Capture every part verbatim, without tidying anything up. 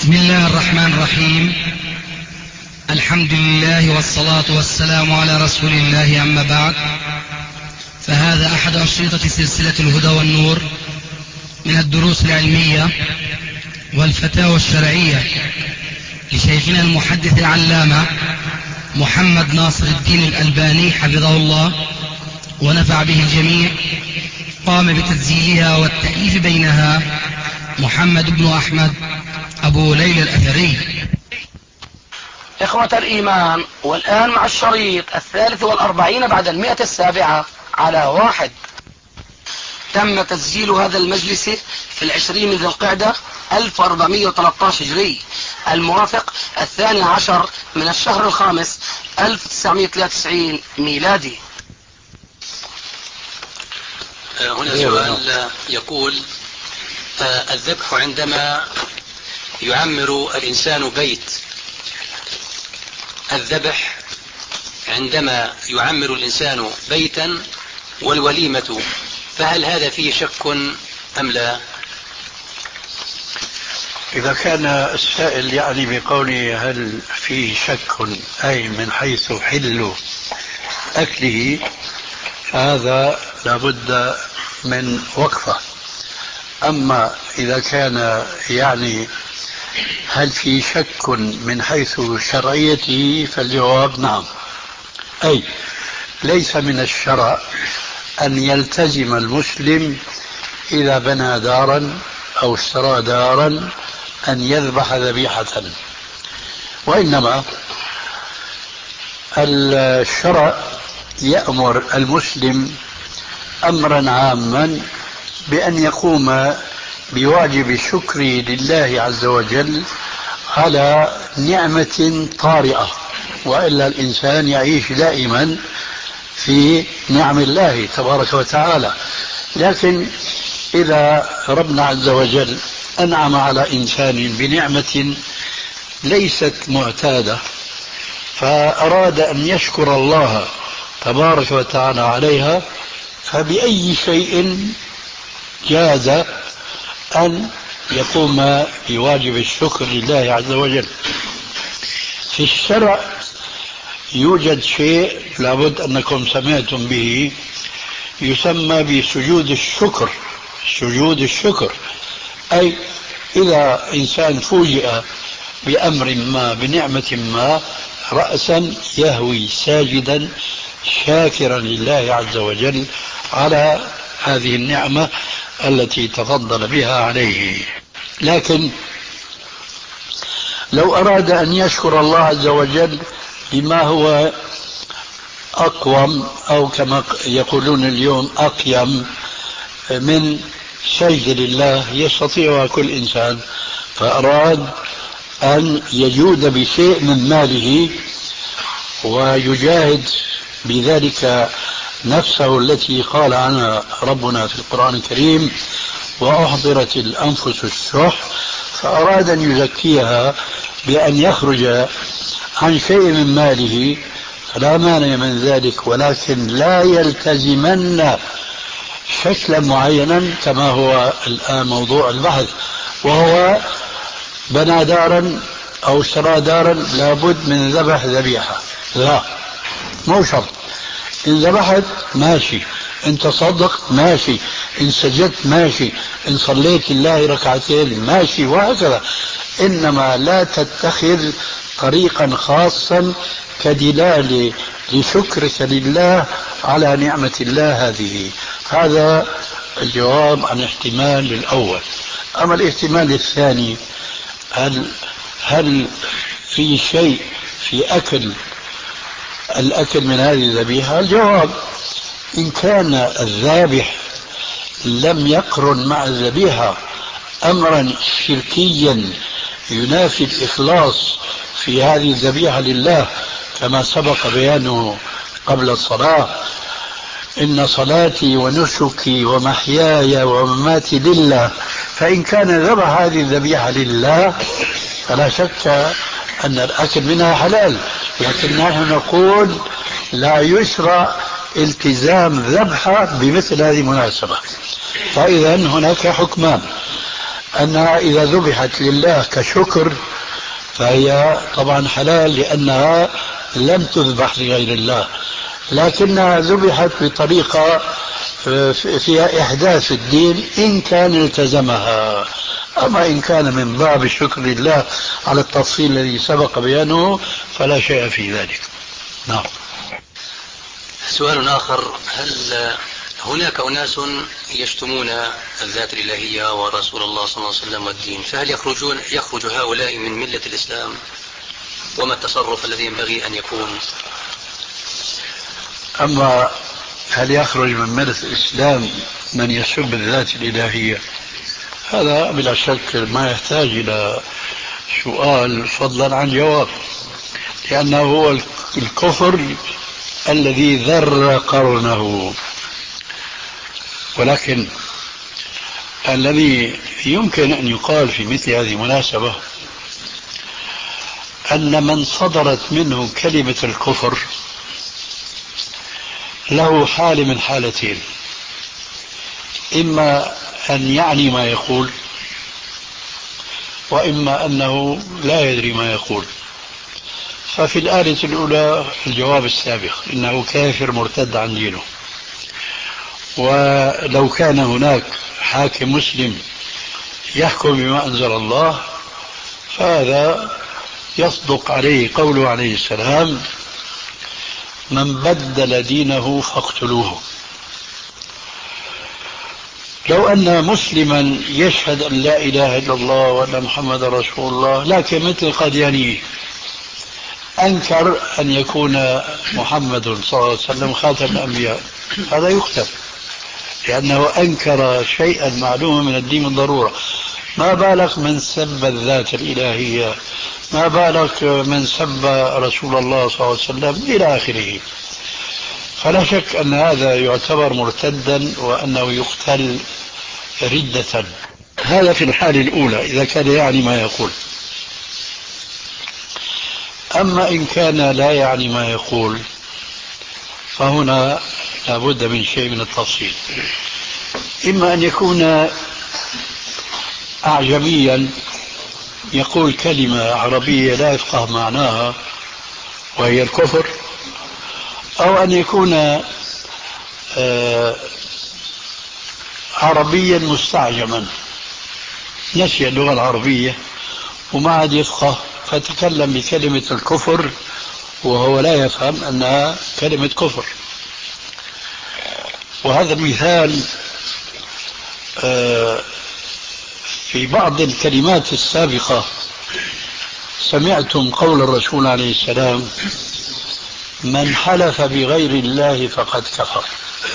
بسم الله الرحمن الرحيم. الحمد لله والصلاة والسلام على رسول الله، أما بعد، فهذا أحد أنشطة سلسلة الهدى والنور من الدروس العلمية والفتاوى الشرعية لشيخنا المحدث العلامة محمد ناصر الدين الألباني حفظه الله ونفع به الجميع. قام بتسجيلها والتأليف بينها محمد بن أحمد أبو ليلى الأثري. إخوة الإيمان، والآن مع الشريط الثالث والأربعين بعد المئة السابعة على واحد. تم تسجيل هذا المجلس في العشرين من ذي القعدة ألف وأربعمائة وثلاثة عشر هجري، الموافق الثاني عشر من الشهر الخامس ألف وتسعمائة وثلاثة وتسعين ميلادي. هنا سؤال يقول: الذبح عندما يعمر الإنسان بيت الذبح عندما يعمر الإنسان بيتا والوليمة، فهل هذا فيه شك أم لا؟ إذا كان السائل يعني بقوله هل فيه شك أي من حيث حل أكله، فهذا لابد من وقفة. أما إذا كان يعني هل في شك من حيث شرعيته، فالجواب نعم. أي ليس من الشرع أن يلتزم المسلم إذا بنى دارا أو اشترى دارا أن يذبح ذبيحة، وإنما الشرع يأمر المسلم أمرا عاما بأن يقوم بواجب الشكر لله عز وجل على نعمة طارئة، وإلا الإنسان يعيش دائما في نعم الله تبارك وتعالى. لكن إذا ربنا عز وجل أنعم على إنسان بنعمة ليست معتادة، فأراد أن يشكر الله تبارك وتعالى عليها، فبأي شيء جاز أن يقوم بواجب الشكر لله عز وجل. في الشرع يوجد شيء لابد أنكم سمعتم به، يسمى بسجود الشكر. سجود الشكر أي إذا إنسان فوجئ بأمر ما بنعمة ما، رأسا يهوي ساجدا شاكرا لله عز وجل على هذه النعمة التي تفضل بها عليه. لكن لو أراد أن يشكر الله عز وجل بما هو أقوم، أو كما يقولون اليوم أقيم، من سجد لله يستطيع كل إنسان، فأراد أن يجود بشيء من ماله ويجاهد بذلك نفسه التي قال عنها ربنا في القرآن الكريم: وأحضرت الأنفس الشح، فأراد أن يزكيها بأن يخرج عن شيء من ماله، فلا مانع من ذلك، ولكن لا يلتزمن شكلا معينا كما هو الآن موضوع البحث، وهو بنى دارا أو اشترى دارا لابد من ذبح ذبيحة. لا، مو شرط. إن ذبحت ماشي، إن تصدق ماشي، إن سجدت ماشي، إن صليت الله ركعتين ماشي، وهكذا. إنما لا تتخذ طريقا خاصا كدلالة لشكرك لله على نعمة الله هذه. هذا الجواب عن احتمال الأول. أما الاحتمال الثاني، هل هل في شيء في أكل الأكل من هذه الذبيحة؟ الجواب: إن كان الذابح لم يقرن مع الذبيحة أمرا شركيا ينافي الإخلاص في هذه الذبيحة لله، كما سبق بيانه قبل الصلاة: إن صلاتي ونسكي ومحياي ومماتي لله، فإن كان ذبح هذه الذبيحة لله فلا شك أن الأكل منها حلال، لكن نحن نقول لا يشرع التزام ذبحها بمثل هذه المناسبة. فإذا هناك حكمان: أنها إذا ذبحت لله كشكر فهي طبعا حلال لأنها لم تذبح لغير الله، لكنها ذبحت بطريقة فيها إحداث الدين إن كان التزمها. أما إن كان من باب الشكر لله على التفصيل الذي سبق بيانه فلا شيء في ذلك. نعم. سؤال آخر: هل هناك أناس يشتمون الذات الإلهية ورسول الله صلى الله عليه وسلم والدين، فهل يخرجون يخرج هؤلاء من ملة الإسلام؟ وما التصرف الذي ينبغي أن يكون؟ أما هل يخرج من ملة الإسلام من يسب الذات الإلهية، هذا بلا شك ما يحتاج إلى سؤال فضلا عن جواب، لأنه هو الكفر الذي ذر قرنه. ولكن الذي يمكن أن يقال في مثل هذه المناسبة أن من صدرت منه كلمة الكفر له حال من حالتين: إما أن يعني ما يقول، وإما أنه لا يدري ما يقول. ففي الآلة الأولى الجواب السابق، إنه كافر مرتد عن دينه. ولو كان هناك حاكم مسلم يحكم بما أنزل الله فهذا يصدق عليه قوله عليه السلام: من بدل دينه فاقتلوه. لو أن مسلما يشهد أن لا إله إلا الله وأن محمد رسول الله، لكن مثل قدياني أنكر أن يكون محمد صلى الله عليه وسلم خاتم الأنبياء، هذا يقتل لأنه أنكر شيئا معلوما من الدين بالضرورة. ما بالك من سب الذات الإلهية، ما بالك من سب رسول الله صلى الله عليه وسلم إلى آخره. فلا شك أن هذا يعتبر مرتدا وأنه يقتل ردة. هذا في الحال الأولى إذا كان يعني ما يقول. أما إن كان لا يعني ما يقول فهنا لابد من شيء من التفصيل. إما أن يكون أعجميا يقول كلمة عربية لا يفقه معناها وهي الكفر، أو أن يكون عربيا مستعجما نسي اللغة العربية وما عاد يفقه فتكلم بكلمة الكفر وهو لا يفهم أنها كلمة كفر. وهذا المثال في بعض الكلمات السابقة سمعتم قول الرسول عليه السلام: من حلف بغير الله فقد كفر.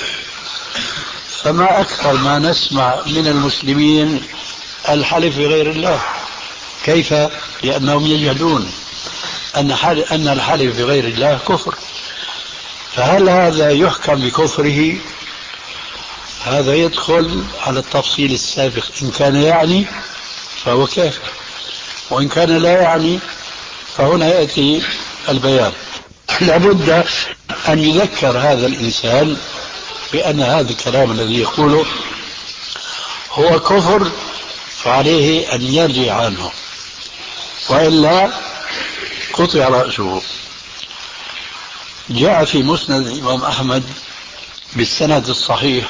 فما أكثر ما نسمع من المسلمين الحلف بغير الله. كيف؟ لأنهم يجهلون أن أن الحلف بغير الله كفر. فهل هذا يحكم بكفره؟ هذا يدخل على التفصيل السابق. إن كان يعني فهو كافر، وإن كان لا يعني فهنا يأتي البيان. لابد أن يذكر هذا الإنسان بأن هذا الكلام الذي يقوله هو كفر، فعليه أن يرجع عنه وإلا قطع رأسه. جاء في مسند الإمام أحمد بالسند الصحيح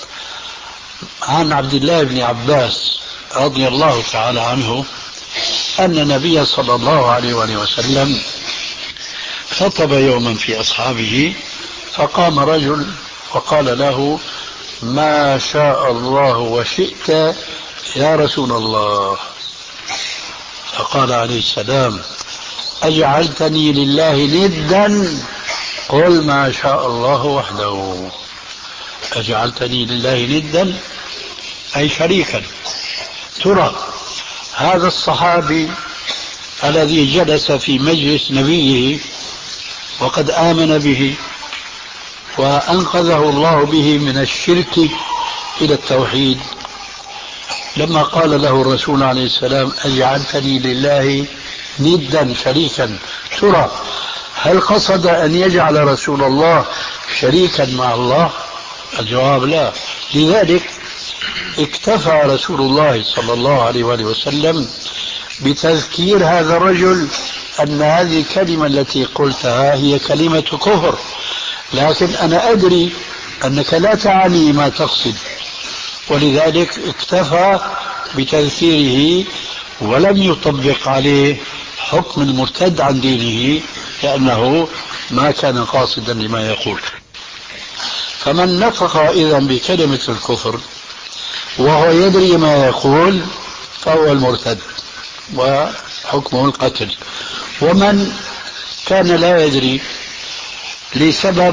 عن عبد الله بن عباس رضي الله تعالى عنه أن النبي صلى الله عليه وسلم خطب يوما في أصحابه، فقام رجل وقال له: ما شاء الله وشئت يا رسول الله. فقال عليه السلام: أجعلتني لله ندا؟ قل ما شاء الله وحده. أجعلتني لله ندا أي شريكا. ترى هذا الصحابي الذي جلس في مجلس نبيه وقد آمن به وأنقذه الله به من الشرك إلى التوحيد، لما قال له الرسول عليه السلام: أجعلتني لله ندا شريكا، ترى هل قصد أن يجعل رسول الله شريكا مع الله؟ الجواب لا. لذلك اكتفى رسول الله صلى الله عليه وآله وسلم بتذكير هذا الرجل أن هذه الكلمة التي قلتها هي كلمة كفر، لكن أنا أدري أنك لا تعني ما تقصد، ولذلك اكتفى بتذكيره ولم يطبق عليه حكم المرتد عن دينه، لأنه ما كان قاصدا لما يقول. فمن نطق إذا بكلمة الكفر وهو يدري ما يقول فهو المرتد وحكمه القتل. ومن كان لا يدري لسبب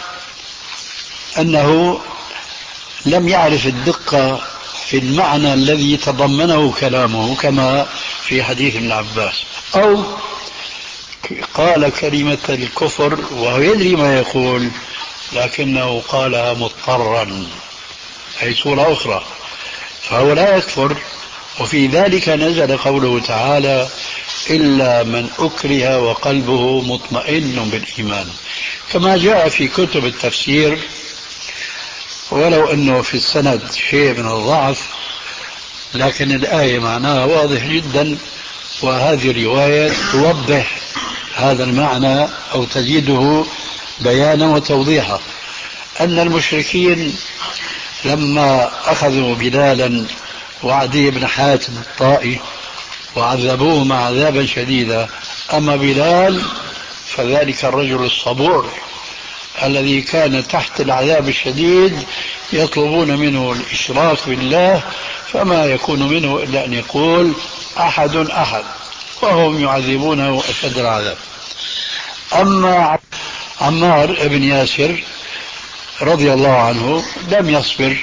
أنه لم يعرف الدقة في المعنى الذي تضمنه كلامه كما في حديث ابن عباس، أو قال كلمة الكفر وهو يدري ما يقول لكنه قالها مضطرا أي صورة أخرى، فهو لا يكفر. وفي ذلك نزل قوله تعالى إلا من أكره وقلبه مطمئن بالإيمان، كما جاء في كتب التفسير، ولو أنه في السند شيء من الضعف لكن الآية معناها واضح جدا، وهذه الرواية توضح هذا المعنى أو تزيده بيانا وتوضيحا. أن المشركين لما أخذوا بلالا وعدي بن حاتم الطائي وعذبوهما عذابا شديدا، أما بلال فذلك الرجل الصبور الذي كان تحت العذاب الشديد يطلبون منه الإشراك بالله، فما يكون منه إلا أن يقول أحد أحد وهم يعذبونه أشد العذاب. أما عمار بن ياسر رضي الله عنه لم يصبر،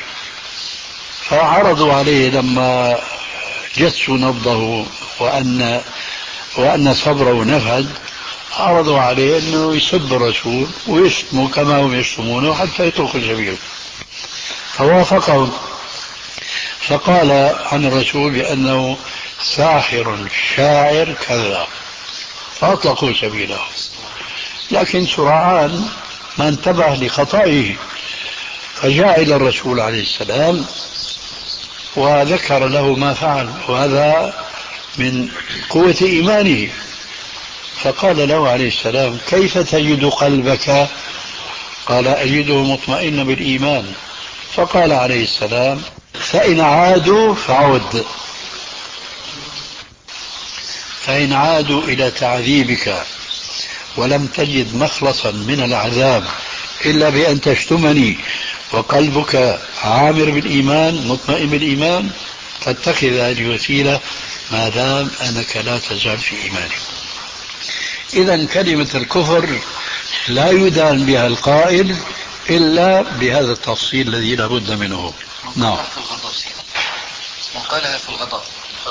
فعرضوا عليه لما جسوا نبضه وأن وأن صبره نفد، عرضوا عليه أنه يسب الرسول ويشتموا كما هم يشتمونه حتى يترك السبيل، فوافقهم، فقال عن الرسول بأنه ساحر شاعر كذاب، فأطلقوا سبيله. لكن سرعان ما انتبه لخطئه فجاء إلى الرسول عليه السلام وذكر له ما فعل، وهذا من قوة إيمانه، فقال له عليه السلام كيف تجد قلبك؟ قال أجده مطمئن بالإيمان. فقال عليه السلام فإن عادوا فعد، فإن عادوا إلى تعذيبك ولم تجد مخلصا من العذاب إلا بأن تشتمني وقلبك عامر بالإيمان مطمئن بالإيمان فاتخذ هذه وسيلة ما دام أنك لا تزال في إيمانك. إذا كلمة الكفر لا يدان بها القائل إلا بهذا التفصيل الذي لا بد منه. نعم. وقالها في الغضب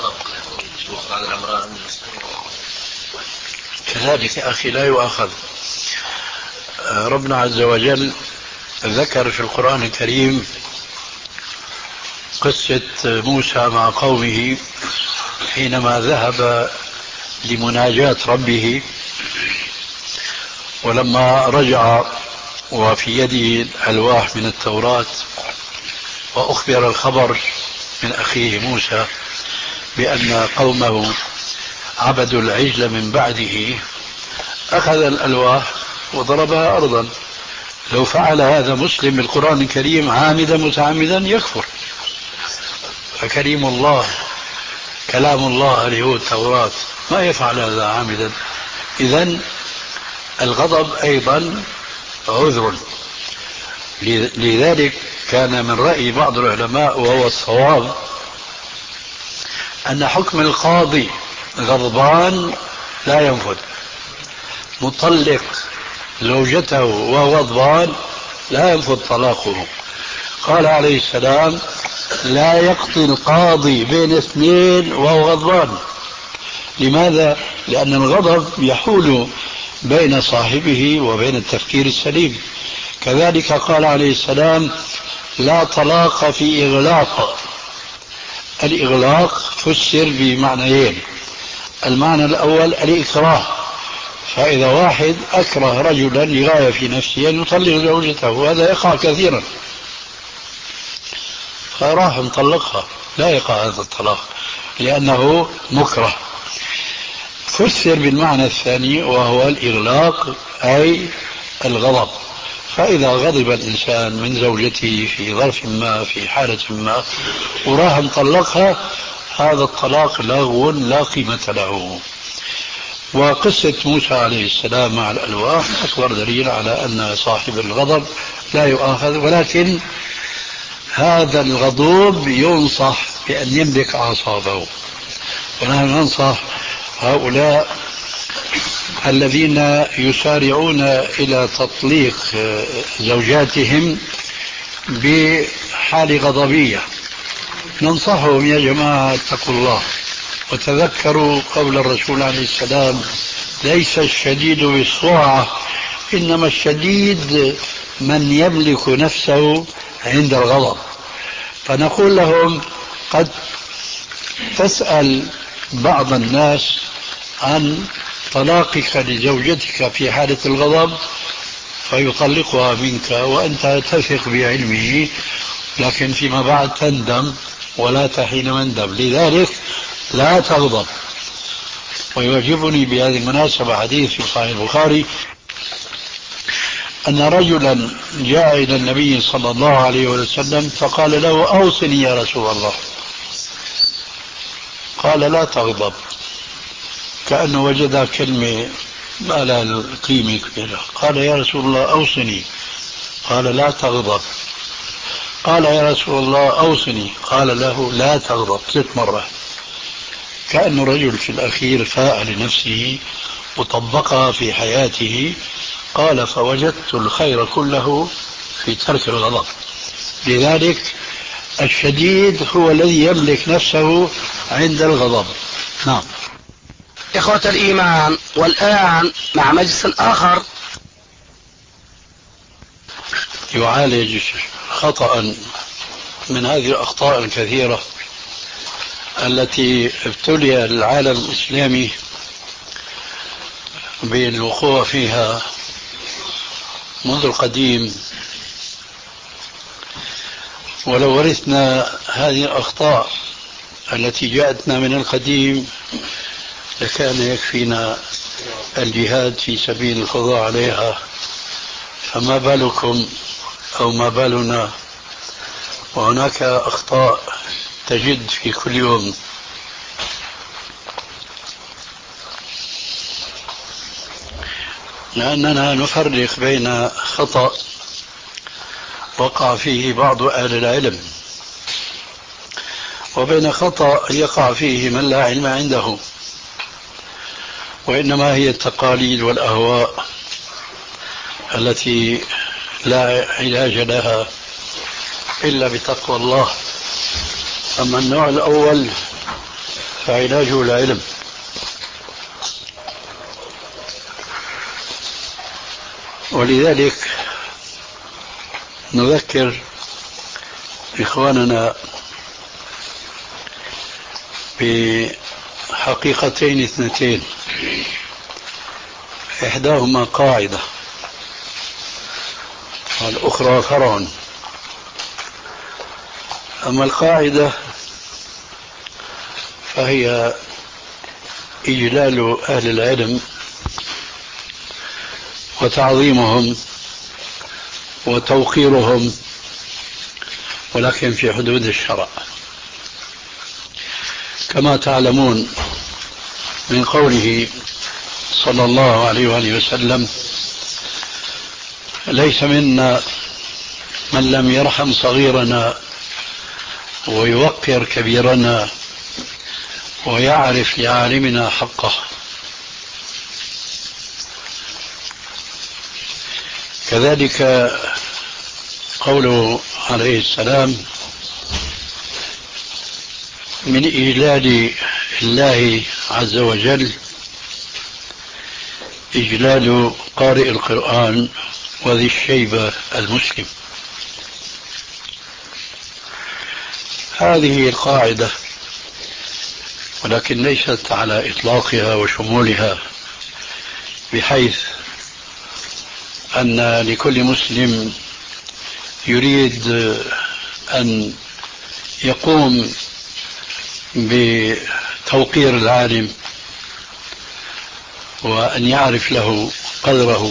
كذلك أخي لا يؤاخذ. ربنا عز وجل ذكر في القرآن الكريم قصة موسى مع قومه حينما ذهب لمناجاة ربه، ولما رجع وفي يده ألواح من التوراة وأخبر الخبر من أخيه موسى بأن قومه عبدوا العجل من بعده، أخذ الألواح وضربها أرضا. لو فعل هذا مسلم بالقرآن الكريم عامدا متعمدا يكفر، فكريم الله كلام الله اللي هو التوراة ما يفعل هذا عامدا. إذن الغضب أيضا عذر. لذلك كان من رأي بعض العلماء وهو الصواب أن حكم القاضي غضبان لا ينفذ، مطلق زوجته وهو غضبان لا ينفذ طلاقه. قال عليه السلام لا يقضي القاضي بين اثنين وهو غضبان. لماذا؟ لأن الغضب يحول بين صاحبه وبين التفكير السليم. كذلك قال عليه السلام لا طلاق في إغلاق. الإغلاق فسر بمعنيين، المعنى الأول الإكراه، فإذا واحد أكره رجلا لغاية في نفسه أن يطلق زوجته، وهذا يقع كثيرا، فراح مطلقها، لا يقع هذا الطلاق لأنه مكره. فسر بالمعنى الثاني وهو الإغلاق أي الغضب. فإذا غضب الإنسان من زوجته في ظرف ما في حالة ما وراح مطلقها، هذا الطلاق لغو لا قيمة له. وقصة موسى عليه السلام مع الألواح أكبر دليل على أن صاحب الغضب لا يؤاخذ، ولكن هذا الغضوب ينصح بأن يملك أعصابه. ونحن ننصح هؤلاء الذين يسارعون إلى تطليق زوجاتهم بحال غضبية، ننصحهم يا جماعة اتقوا الله وتذكروا قول الرسول عليه السلام: ليس الشديد بالسرعة إنما الشديد من يملك نفسه عند الغضب. فنقول لهم: قد تسأل بعض الناس عن طلاقك لزوجتك في حالة الغضب فيطلقها منك وأنت تثق بعلمه، لكن فيما بعد تندم ولا تحين مندم. لذلك لا تغضب. ويعجبني بهذه المناسبة حديث في صحيح البخاري أن رجلا جاء إلى النبي صلى الله عليه وسلم فقال له: أوصني يا رسول الله. قال: لا تغضب. كأنه وجد كلمة ما لها قيمة كبيرة. قال: يا رسول الله أوصني. قال: لا تغضب. قال: يا رسول الله أوصني. قال له: لا تغضب ثلاث مرات. كأن الرجل في الأخير فاء لنفسه وطبقها في حياته. قال: فوجدت الخير كله في ترك الغضب. لذلك الشديد هو الذي يملك نفسه عند الغضب. نعم. إخوة الإيمان، والآن مع مجلس آخر يعالج خطأ من هذه الأخطاء الكثيرة التي ابتلي العالم الإسلامي بالوقوع فيها منذ القديم. ولو ورثنا هذه الأخطاء التي جاءتنا من القديم لكان يكفينا الجهاد في سبيل القضاء عليها، فما بالكم أو ما بالنا وهناك أخطاء تجد في كل يوم. لأننا نفرق بين خطأ وقع فيه بعض أهل العلم وبين خطأ يقع فيه من لا علم عنده، وإنما هي التقاليد والأهواء التي لا علاج لها إلا بتقوى الله. أما النوع الأول فعلاجه العلم. ولذلك نذكر إخواننا بحقيقتين اثنتين، إحداهما قاعدة والأخرى فرع. أما القاعدة فهي إجلال أهل العلم وتعظيمهم وتوقيرهم، ولكن في حدود الشرع، كما تعلمون من قوله صلى الله عليه وآله وسلم: ليس منا من لم يرحم صغيرنا ويوقر كبيرنا ويعرف لعالمنا حقه. كذلك قوله عليه السلام: من إجلال الله عز وجل إجلال قارئ القرآن وذي الشيبة المسلم. هذه القاعدة، ولكن ليست على إطلاقها وشمولها، بحيث أن لكل مسلم يريد أن يقوم بتوقير العالم وأن يعرف له قدره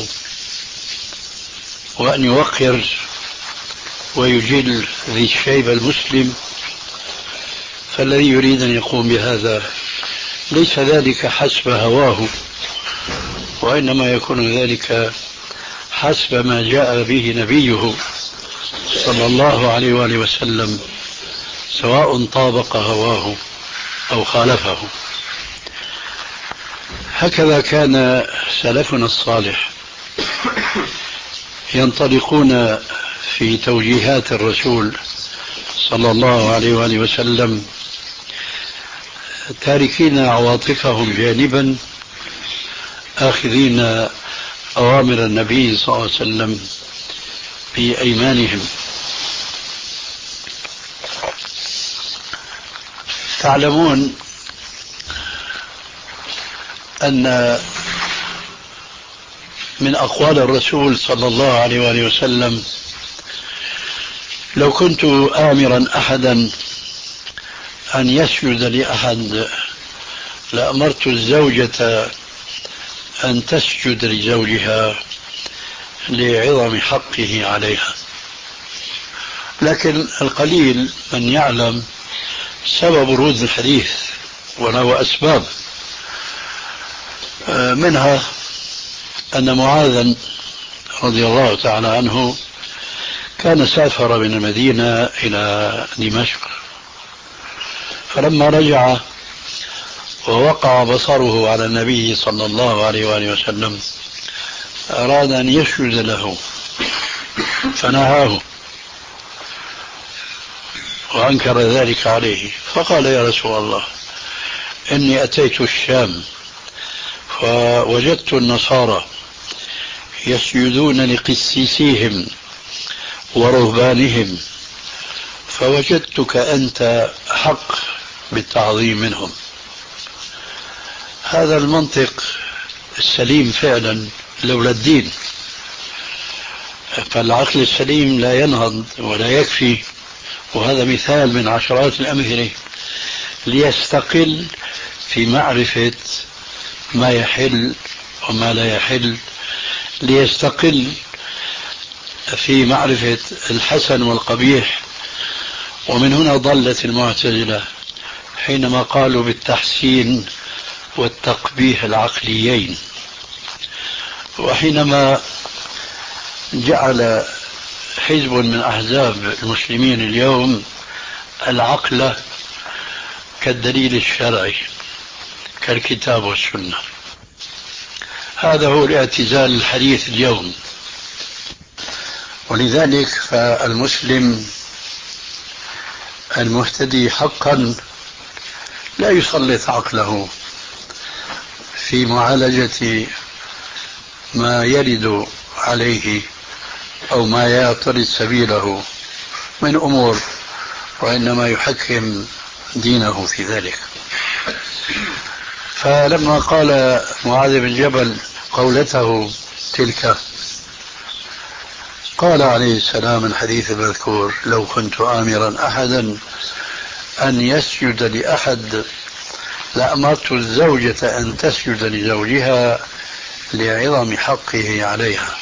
وأن يوقر ويجل ذي الشيب المسلم، فالذي يريد أن يقوم بهذا ليس ذلك حسب هواه، وإنما يكون ذلك حسب ما جاء به نبيه صلى الله عليه وآله وسلم، سواء طابق هواه أو خالفه. هكذا كان سلفنا الصالح ينطلقون في توجيهات الرسول صلى الله عليه وآله وسلم، تاركين عواطفهم جانبا، آخذين أوامر النبي صلى الله عليه وسلم بأيمانهم. تعلمون أن من أقوال الرسول صلى الله عليه وآله وسلم: لو كنت آمرا أحدا أن يسجد لأحد لأمرت الزوجة أن تسجد لزوجها لعظم حقه عليها. لكن القليل من يعلم سبب ورود الحديث وله أسباب، منها أن معاذا رضي الله تعالى عنه كان سافر من المدينة إلى دمشق، فلما رجع ووقع بصره على النبي صلى الله عليه وآله وسلم أراد أن يسجد له فنهاه وأنكر ذلك عليه، فقال: يا رسول الله، إني أتيت الشام فوجدت النصارى يسجدون لقسيسيهم ورهبانهم، فوجدتك أنت حق بالتعظيم منهم. هذا المنطق السليم فعلا لولا الدين، فالعقل السليم لا ينهض ولا يكفي، وهذا مثال من عشرات الأمثلة ليستقل في معرفة ما يحل وما لا يحل، ليستقل في معرفة الحسن والقبيح. ومن هنا ضلت المعتزلة حينما قالوا بالتحسين والتقبيح العقليين، وحينما جعل حزب من أحزاب المسلمين اليوم العقل كالدليل الشرعي كالكتاب والسنة. هذا هو الاعتزال الحديث اليوم. ولذلك فالمسلم المهتدي حقا لا يسلط عقله في معالجة ما يرد عليه أو ما يعترض سبيله من أمور، وإنما يحكم دينه في ذلك. فلما قال معاذ بن جبل قولته تلك، قال عليه السلام الحديث المذكور: لو كنت آمرا أحدا أن يسجد لأحد لأمرت الزوجة أن تسجد لزوجها لعظم حقه عليها.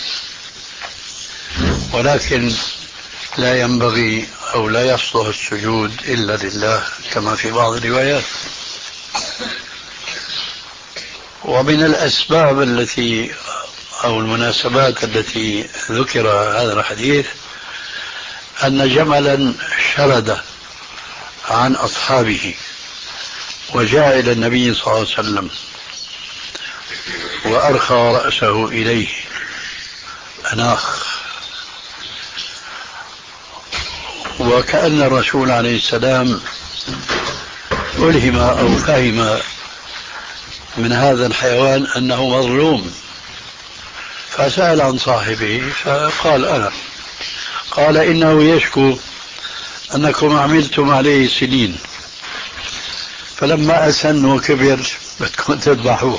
ولكن لا ينبغي أو لا يصلح السجود إلا لله كما في بعض الروايات. ومن الأسباب التي أو المناسبات التي ذكر هذا الحديث أن جملا شرد عن أصحابه وجاء إلى النبي صلى الله عليه وسلم وأرخى رأسه إليه أناخ، وكأن الرسول عليه السلام ألهم أو فهم من هذا الحيوان أنه مظلوم، فسأل عن صاحبه فقال: أنا. قال: إنه يشكو أنكم عملتم عليه سنين، فلما أسن وكبر بدكم تذبحوه.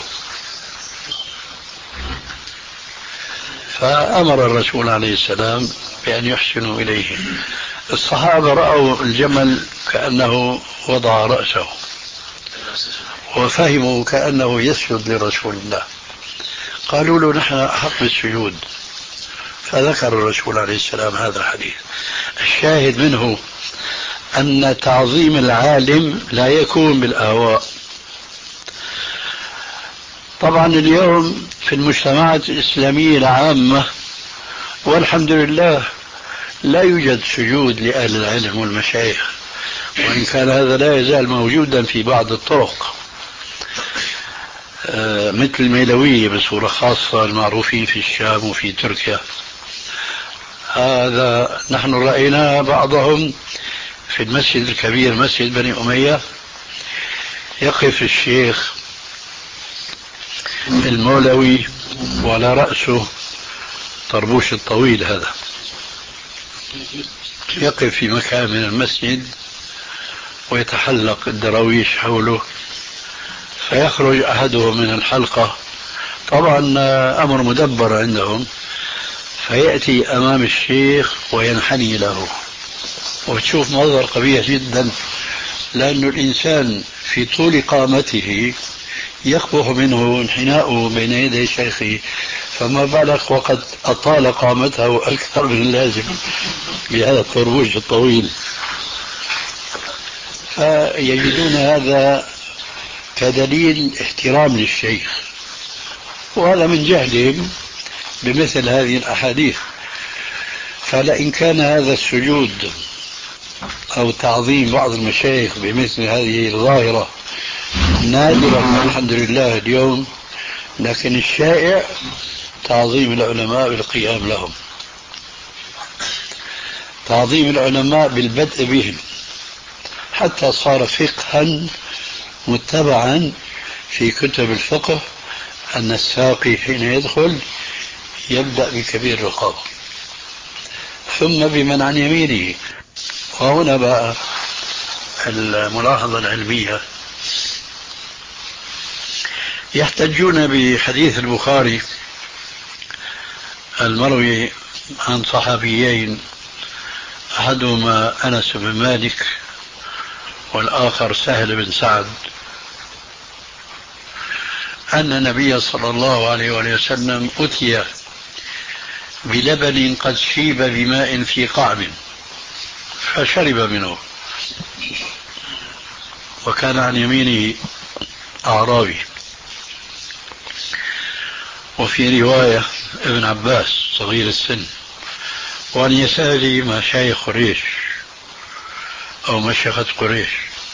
فأمر الرسول عليه السلام بأن يحسنوا إليه. الصحابة رأوا الجمل كأنه وضع رأسه وفهموا كأنه يسجد لرسول الله، قالوا له نحن أحق بالسجود، فذكر الرسول عليه السلام هذا الحديث. الشاهد منه أن تعظيم العالم لا يكون بالأهواء. طبعا اليوم في المجتمعات الإسلامية العامة والحمد لله لا يوجد سجود لأهل العلم والمشايخ، وإن كان هذا لا يزال موجودا في بعض الطرق مثل الميلوية بصورة خاصة المعروفين في الشام وفي تركيا. هذا نحن رأينا بعضهم في المسجد الكبير مسجد بني أمية، يقف الشيخ المولوي وعلى رأسه طربوش الطويل هذا، يقف في مكان من المسجد ويتحلق الدراويش حوله، فيخرج أحدهم من الحلقة، طبعا أمر مدبر عندهم، فيأتي أمام الشيخ وينحني له، وتشوف منظر قبيح جدا، لأن الإنسان في طول قامته يقبح منه انحناؤه بين يدي شيخه، فما بالك وقد أطال قامته أكثر من اللازم بهذا الطربوش الطويل. فيجدون هذا كدليل احترام للشيخ، وهذا من جهلهم بمثل هذه الأحاديث. فلئن كان هذا السجود أو تعظيم بعض المشايخ بمثل هذه الظاهرة نادرة الحمد لله اليوم، لكن الشائع تعظيم العلماء بالقيام لهم، تعظيم العلماء بالبدء بهم، حتى صار فقها متبعا في كتب الفقه أن الساقي حين يدخل يبدأ بكبير الرقابة ثم بمن عن يمينه. وهنا بقى الملاحظة العلمية، يحتجون بحديث البخاري المروي عن صحابيين، أحدهما أنس بن مالك والآخر سهل بن سعد، أن النبي صلى الله عليه وسلم أتي بلبن قد شيب بماء في قعب فشرب منه، وكان عن يمينه أعرابي. وفي رواية ابن عباس صغير السن، وعن يساره مشايخ قريش أو مشيخة قريش،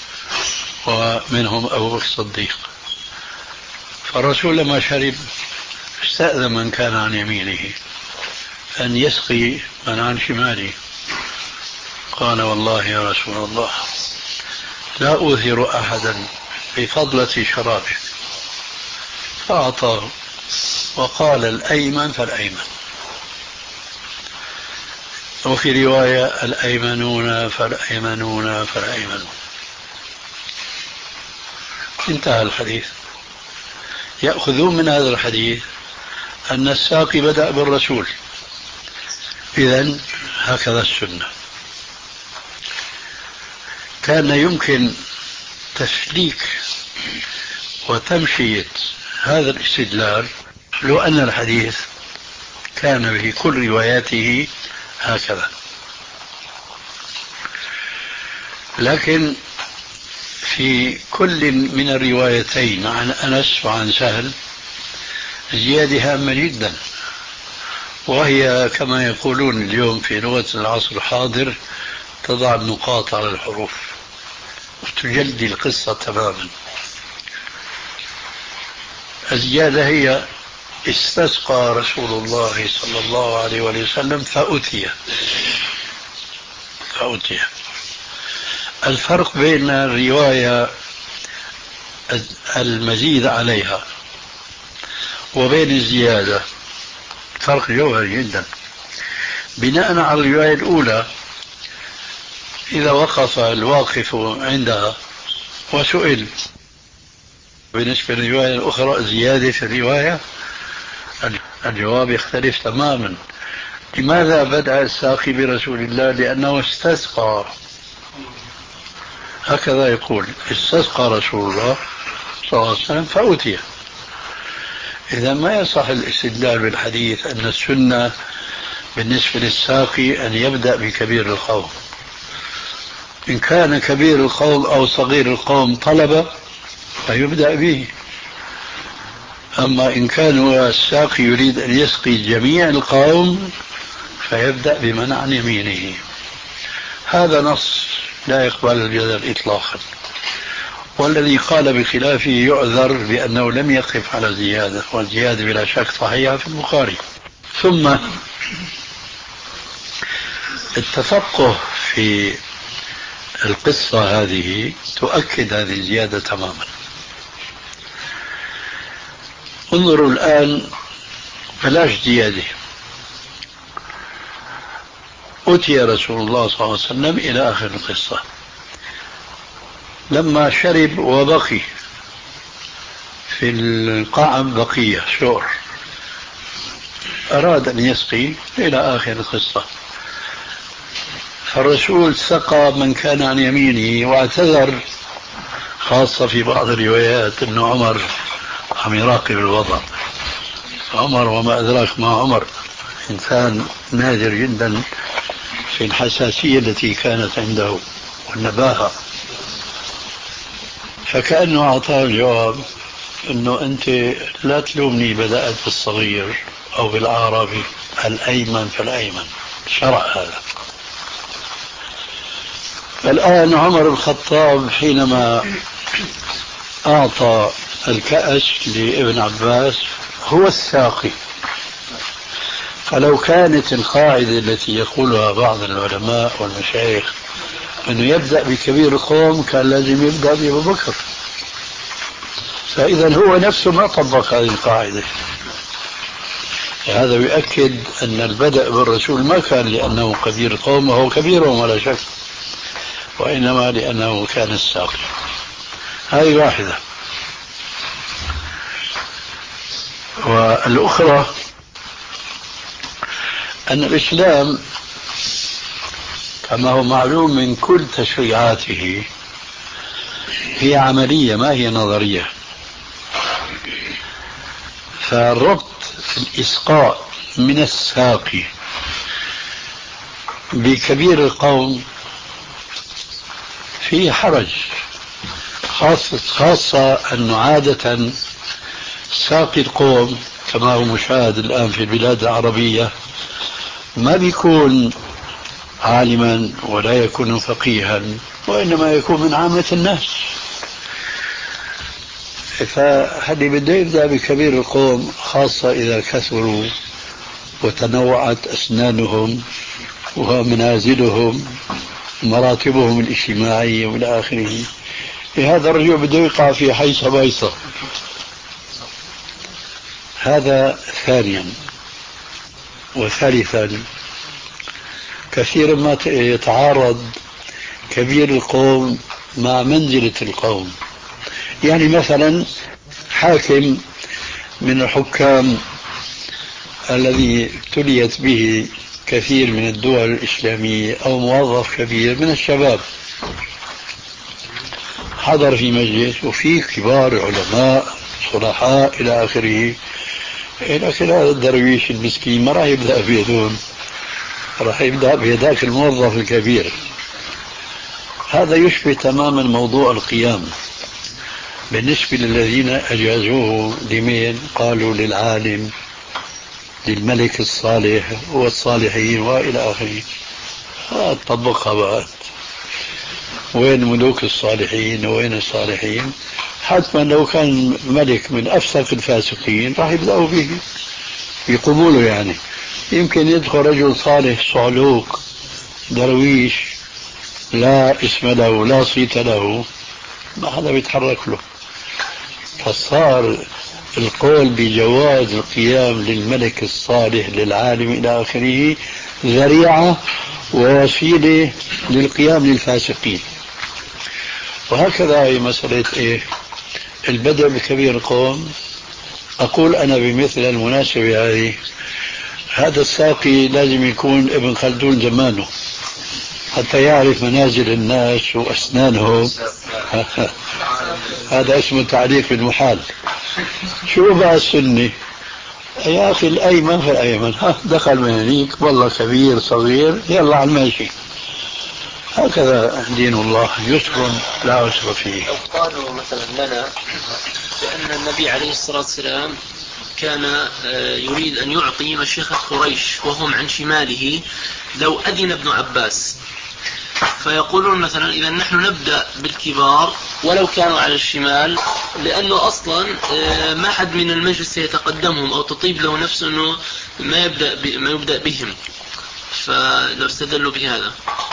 ومنهم أبو بكر الصديق. فالرسول لما شرب استأذن من كان عن يمينه أن يسقي من عن شماله، قال والله يا رسول الله لا أوثر أحدا بفضلة شرابه، فأعطاه وقال الأيمن فالأيمن، وفي رواية الأيمنون فالأيمنون فالأيمنون. انتهى الحديث. يأخذون من هذا الحديث أن الساقي بدأ بالرسول، إذن هكذا السنة. كان يمكن تسليك وتمشية هذا الاستدلال لو أن الحديث كان به كل رواياته هكذا، لكن في كل من الروايتين عن أنس وعن سهل زيادة هامة جدا، وهي كما يقولون اليوم في لغة العصر الحاضر تضع النقاط على الحروف وتجلي القصة تماما. الزيادة هي استسقى رسول الله صلى الله عليه وسلم فأتي فأتي. الفرق بين الرواية المزيد عليها وبين الزيادة فرق جوهري جدا. بناء على الرواية الأولى إذا وقف الواقف عندها وسئل بالنسبة للرواية الأخرى زيادة في الرواية، الجواب يختلف تماما، لماذا بدأ الساقي برسول الله؟ لأنه استسقى، هكذا يقول، استسقى رسول الله صلى الله عليه وسلم فأوتي. إذا ما يصح الاستدلال بالحديث أن السنة بالنسبة للساقي أن يبدأ بكبير القوم. إن كان كبير القوم أو صغير القوم طلب فيبدأ به، أما إن كان الساقي يريد أن يسقي جميع القوم فيبدأ بمن عن يمينه. هذا نص لا يقبل الجدل إطلاقا، والذي قال بخلافه يعذر بأنه لم يقف على زيادة، والزيادة بلا شك صحيحة في البخاري. ثم التفقه في القصة هذه تؤكد هذه الزيادة تماما. انظروا الآن، بلاش زيادة. أتي رسول الله صلى الله عليه وسلم إلى آخر القصة، لما شرب وبقي في القعب بقية شعر، أراد أن يسقي إلى آخر القصة، فالرسول سقى من كان عن يمينه واعتذر، خاصة في بعض الروايات أن عمر عم يراقب الوضع. عمر وما أدراك ما عمر، إنسان نادر جدا في الحساسية التي كانت عنده والنباهة، فكأنه أعطاه الجواب أنه أنت لا تلومني بدأت بالصغير أو بالأعرابي، الأيمن فالأيمن، شرع هذا. الآن عمر الخطاب حينما أعطى الكأس لابن عباس هو الساقي، فلو كانت القاعدة التي يقولها بعض العلماء والمشايخ أنه يبدأ بكبير القوم كان لازم يبدأ بأبو بكر، فإذا هو نفسه ما طبق هذه القاعدة. هذا يؤكد أن البدء بالرسول ما كان لأنه كبير القوم، وهو كبيرهم ولا شك، وإنما لأنه كان الساقي. هذه واحدة. والأخرى أن الإسلام كما هو معلوم من كل تشريعاته هي عملية ما هي نظرية، فربط الإسقاء من الساقي بكبير القوم فيه حرج، خاصة, خاصة أنه عادة ساقي القوم كما هو مشاهد الآن في البلاد العربية ما بيكون عالما ولا يكون فقيها، وإنما يكون من عامة الناس. فهذه بده يبدأ بكبير القوم، خاصة إذا كثروا وتنوعت أسنانهم ومنازلهم ومراتبهم الاجتماعية والى آخره. هذا الرجل بده يقع في حيث بيصة. هذا ثانيا. وثالثا، كثيرا ما يتعارض كبير القوم مع منزلة القوم. يعني مثلا حاكم من الحكام الذي ابتليت به كثير من الدول الإسلامية أو موظف كبير من الشباب حضر في مجلس وفيه كبار علماء صلحاء إلى آخره، لكن هذا الدرويش المسكين ما راح يبدأ بيدون، راح يبدأ بيداك الموظف الكبير. هذا يشبه تماما موضوع القيام بالنسبة للذين أجازوه لمين؟ قالوا للعالم، للملك الصالح والصالحين وإلى آخره. طبقها بعد، وين ملوك الصالحين وين الصالحين؟ حتما لو كان ملك من أفسق الفاسقين راح يبدأوا به بقبوله. يعني يمكن يدخل رجل صالح صعلوك درويش لا اسم له لا صيت له، ما حدا بيتحرك له. فصار القول بجواز القيام للملك الصالح للعالم إلى آخره ذريعة ووسيلة للقيام للفاسقين. وهكذا هي مسألة إيه؟ البدء بكبير القوم. أقول أنا بمثل المناسبة هذه هذا الساقي لازم يكون ابن خلدون زمانه حتى يعرف منازل الناس وأسنانهم. هذا اسمه تعريف المحال. شو بقى السني؟ يا أخي الأيمن في الأيمن، ها دخل من هنيك والله كبير صغير يلا على الماشي. هكذا دين الله يسر لا عسر فيه. لو قالوا مثلا لنا بأن النبي عليه الصلاة والسلام كان يريد أن يعطي مشيخة قريش وهم عن شماله لو أذن ابن عباس، فيقولون مثلا إذا نحن نبدأ بالكبار ولو كانوا على الشمال، لأنه أصلا ما حد من المجلس سيتقدمهم أو تطيب له نفسه أنه ما يبدأ, ما يبدأ بهم، فلو استدلوا بهذا.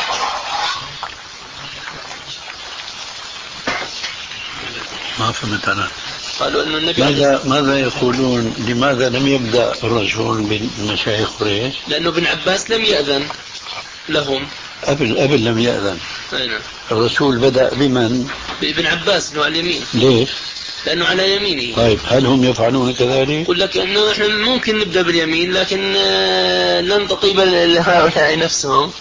ما فهمت أنا. قالوا أن النبي ماذا, ماذا يقولون؟ لماذا لم يبدأ الرجل بمشايخ قريش؟ لأنه ابن عباس لم يأذن لهم. قبل قبل لم يأذن. أين؟ الرسول بدأ بمن؟ بابن عباس اللي على اليمين. ليش؟ لأنه على يمينه. طيب هل هم يفعلون كذلك؟ يقول لك أنه إحنا ممكن نبدأ باليمين لكن لن تطيب لهؤلاء نفسهم.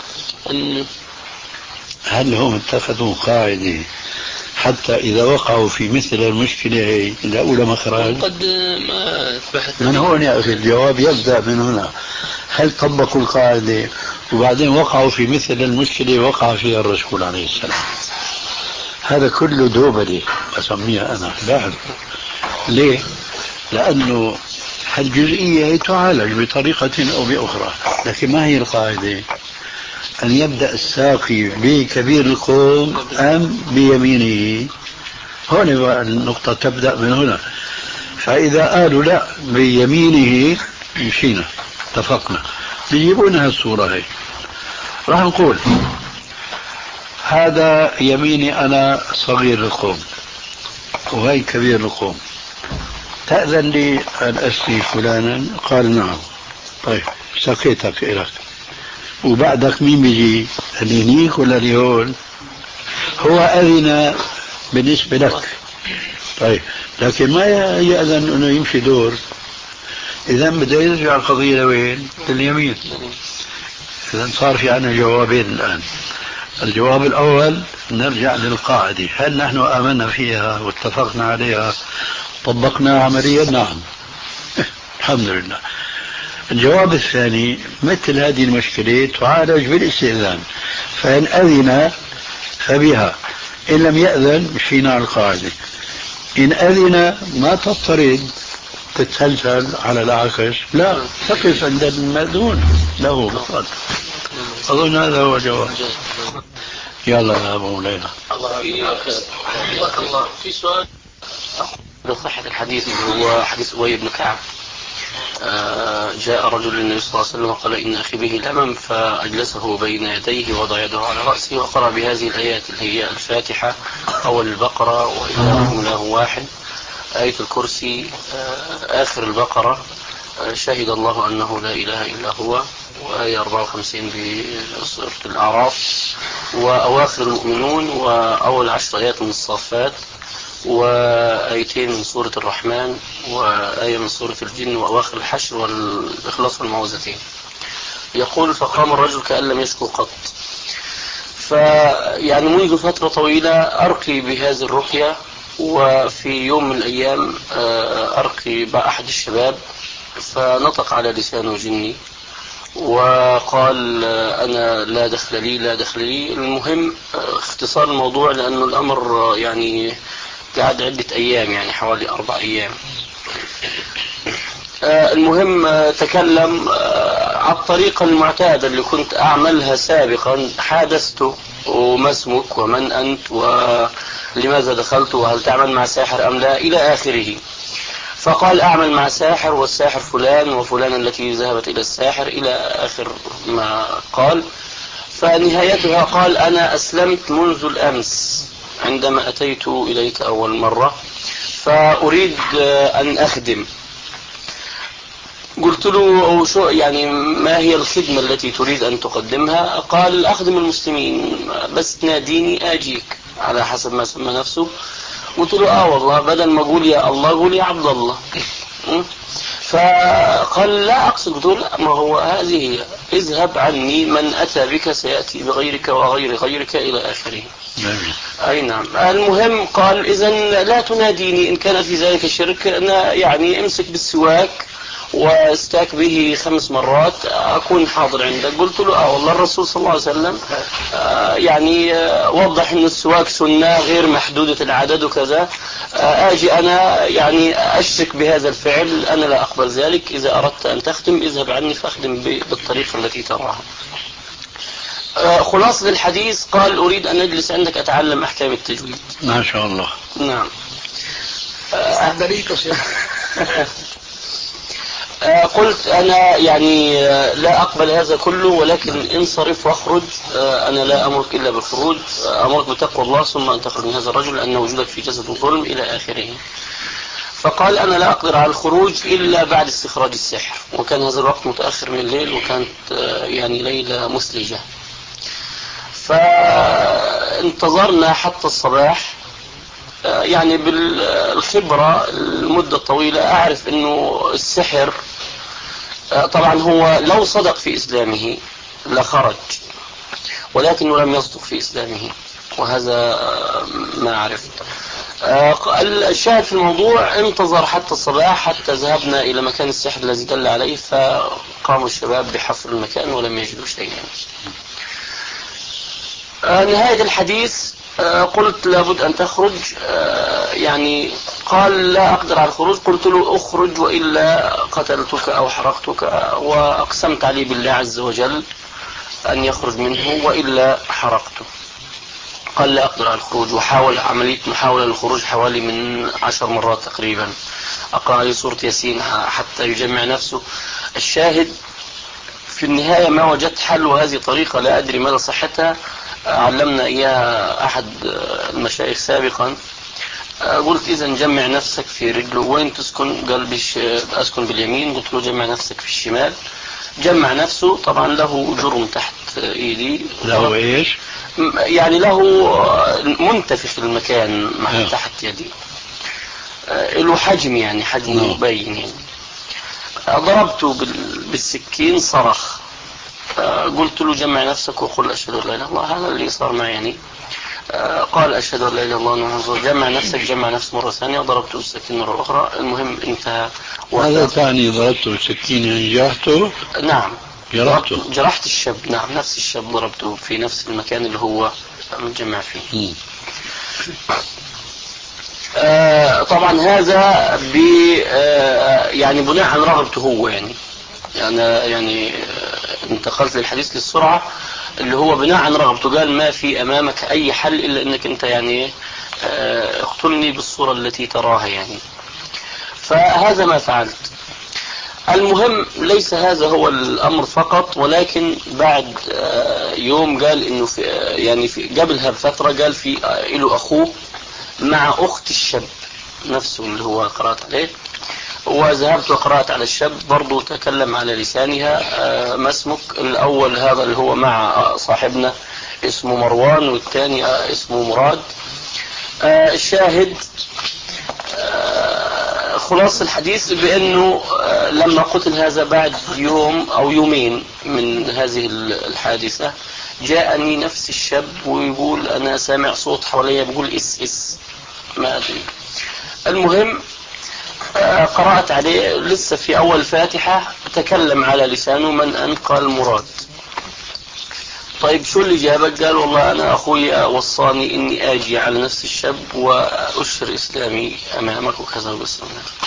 هل هم اتخذوا قاعدة حتى إذا وقعوا في مثل المشكلة هي لأولى مخرج؟ قد ما بحث من هون يا أخي الجواب يبدأ من هنا. هل طبقوا القاعدة وبعدين وقعوا في مثل المشكلة وقع فيها الرسول عليه السلام؟ هذا كله دوبلي أسميها أنا. لا ليه؟ لأنه هالجزئية تعالج بطريقة أو بأخرى، لكن ما هي القاعدة؟ أن يبدأ الساقي بكبير القوم أم بيمينه؟ هون النقطة تبدأ من هنا. فإذا قالوا لا بيمينه مشينا اتفقنا، بيجيبونها الصورة هي. راح نقول هذا يميني أنا صغير القوم وهي كبير القوم، تأذن لي أن أسقي فلانا؟ قال نعم. طيب سقيتك إليك، وبعدك مين بيجي؟ هنيك ولا لهون؟ هو أذن بالنسبة لك. طيب لكن ما يأذن أنه يمشي دور. إذا بده يرجع القضية لوين؟ لليمين. إذا صار في عنا جوابين الآن. الجواب الأول نرجع للقاعدة، هل نحن آمنا فيها واتفقنا عليها طبقنا عمليا؟ نعم الحمد لله. الجواب الثاني مثل هذه المشكلة تعالج بالاستئذان، فإن أذن فبها، إن لم يأذن مشينا على القاعدة. إن أذن ما تضطرد تتسلسل على العكس، لا تقف عند المأذون له بفضل. أظن هذا هو الجواب. يلا يا أبو مولانا. الله في سؤال بصحة الحديث هو حديث أبي بن كعب. جاء رجل للنبي صلى الله عليه وسلم وقال إن أخي به لمم، فأجلسه بين يديه ووضع يده على رأسه وقرأ بهذه الآيات اللي هي الفاتحة أول البقرة وإلهكم إله واحد، آية الكرسي، آخر البقرة شهد الله أنه لا إله إلا هو، وآية أربعة وخمسين بسورة الأعراف، وأواخر المؤمنون، وأول عشر آيات من الصافات، وآيتين من سورة الرحمن، وآية من سورة الجن، وأواخر الحشر والإخلاص والمعوذتين. يقول فقام الرجل كأن لم يشكو قط. فيعني منذ فترة طويلة أرقي بهذه الرقية، وفي يوم من الأيام أرقي بأحد الشباب فنطق على لسانه جني وقال أنا لا دخل لي لا دخل لي. المهم اختصار الموضوع لأنه الأمر يعني قاعد عدة أيام، يعني حوالي أربع أيام. المهم تكلم على الطريقة المعتادة اللي كنت أعملها سابقا، حادثته وما اسمك ومن أنت ولماذا دخلت وهل تعمل مع ساحر أم لا إلى آخره. فقال أعمل مع ساحر والساحر فلان وفلان التي ذهبت إلى الساحر إلى آخر ما قال. فنهايتها قال أنا أسلمت منذ الأمس عندما أتيت إليك أول مرة، فأريد أن أخدم. قلت له شو يعني ما هي الخدمة التي تريد أن تقدمها؟ قال أخدم المسلمين بس تناديني آجيك على حسب ما سمى نفسه. قلت له آه والله بدل ما أقول يا الله قول يا عبد الله. فقال لا أقصد. قلت له لا، ما هو هذه هي، اذهب عني، من أتى بك سيأتي بغيرك وغير غيرك إلى آخره. أي نعم. المهم قال إذن لا تناديني إن كان في ذلك الشرك، أنا يعني امسك بالسواك واستاك به خمس مرات أكون حاضر عندك. قلت له آه والله الرسول صلى الله عليه وسلم آه يعني آه وضح أن السواك سنة غير محدودة العدد وكذا. آه أجي أنا يعني أشرك بهذا الفعل، أنا لا أقبل ذلك. إذا أردت أن تختم اذهب عني فاختم بالطريقة التي تراها. آه خلاصة الحديث قال أريد أن أجلس عندك أتعلم أحكام التجويد. ما شاء الله. نعم. آه قلت أنا يعني لا أقبل هذا كله، ولكن انصرف واخرج، أنا لا أمرك إلا بالخروج، أمرك بتقوى الله ثم أن تخرج من هذا الرجل لأن وجودك في جسد الظلم إلى آخره. فقال أنا لا أقدر على الخروج إلا بعد استخراج السحر، وكان هذا الوقت متأخر من الليل وكانت يعني ليلة مسلجة. فانتظرنا حتى الصباح. يعني بالخبرة المدة الطويلة أعرف أنه السحر طبعا هو لو صدق في إسلامه لخرج، ولكنه لم يصدق في إسلامه، وهذا ما عرفت. الشاهد في الموضوع انتظر حتى الصباح، حتى ذهبنا إلى مكان السحر الذي دل عليه، فقاموا الشباب بحفر المكان ولم يجدوا شيئا. نهاية الحديث قلت لابد أن تخرج، يعني قال لا أقدر على الخروج. قلت له أخرج وإلا قتلتك أو حرقتك، وأقسمت عليه بالله عز وجل أن يخرج منه وإلا حرقته. قال لا أقدر على الخروج، وحاول عملية محاولة للخروج حوالي من عشر مرات تقريبا، أقرأ عليه سورة ياسين حتى يجمع نفسه. الشاهد في النهاية ما وجدت حل، وهذه طريقة لا أدري مدى صحتها، علمنا إياها أحد المشايخ سابقا. قلت إذا جمع نفسك في رجله. وين تسكن؟ قال بش أسكن باليمين. قلت له جمع نفسك في الشمال. جمع نفسه. طبعا له جرم تحت إيدي. له إيش؟ يعني له منتفخ المكان مع تحت يدي، له حجم، يعني حجم مبين يعني. ضربته بالسكين صرخ. قلت له جمع نفسك وقل أشهد أن لا إله إلا الله. هذا اللي صار معي يعني. قال أشهد أن لا إله إلا الله. جمع نفسك، جمع نفسك مرة ثانية، ضربته بالسكين مرة أخرى. المهم انتهى. هذا تعني ضربته بالسكين يعني جرحته؟ نعم جرحته. جرحت الشاب. نعم نفس الشاب ضربته في نفس المكان اللي هو متجمع فيه. آه طبعا هذا ب آه يعني بناء عن رغبته هو، يعني أنا يعني انتقلت للحديث للسرعة، اللي هو بناء عن رغبته. قال ما في أمامك أي حل إلا أنك أنت يعني اقتلني بالصورة التي تراها يعني. فهذا ما فعلت. المهم ليس هذا هو الأمر فقط، ولكن بعد يوم قال إنه في يعني في قبلها بفترة قال في له أخوه مع أخت الشاب نفسه اللي هو قرأت عليه، وذهبت وقرأت على الشاب برضو تكلم على لسانها. آه ما اسمك؟ الأول هذا اللي هو مع صاحبنا اسمه مروان، والثاني آه اسمه مراد. آه الشاهد آه خلاص الحديث بأنه آه لما قتل هذا بعد يوم أو يومين من هذه الحادثة، جاءني نفس الشاب ويقول أنا سامع صوت حواليا بيقول إس إس ما أدري. المهم قرأت عليه لسه في أول فاتحة تكلم على لسانه من أنت؟ قال مراد. طيب شو اللي جابك؟ قال والله أنا أخوي وصاني إني آجي على نفس الشاب وأشهر إسلامي أمامك وكذا وبس.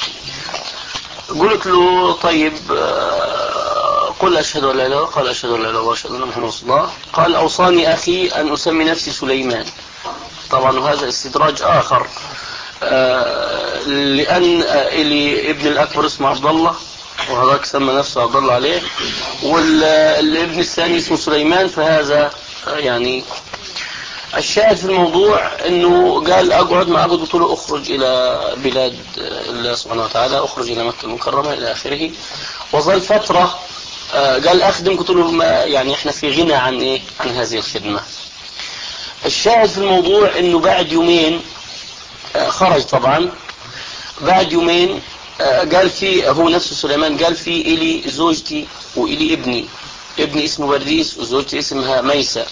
قلت له طيب قل أشهد أن لا إله إلا الله. قال أشهد أن لا إله إلا الله وأشهد أن محمدا رسول الله. قال أوصاني أخي أن أسمي نفسي سليمان. طبعا وهذا استدراج آخر، آه لأن اللي ابن الأكبر اسمه عبد الله وهذاك سمى نفسه عبد الله عليه، والابن الثاني اسمه سليمان، فهذا آه يعني. الشاهد في الموضوع انه قال اقعد ما اقعد. قلت له اخرج الى بلاد الله سبحانه وتعالى، اخرج الى مكة المكرمة الى اخره. وظل فترة آه قال اخدم. قلت له ما يعني احنا في غنى عن ايه عن هذه الخدمة. الشاهد في الموضوع انه بعد يومين خرج. طبعا بعد يومين قال في هو نفسه سليمان قال في إلي زوجتي وإلي ابني، ابني اسمه برديس وزوجتي اسمها ميسة،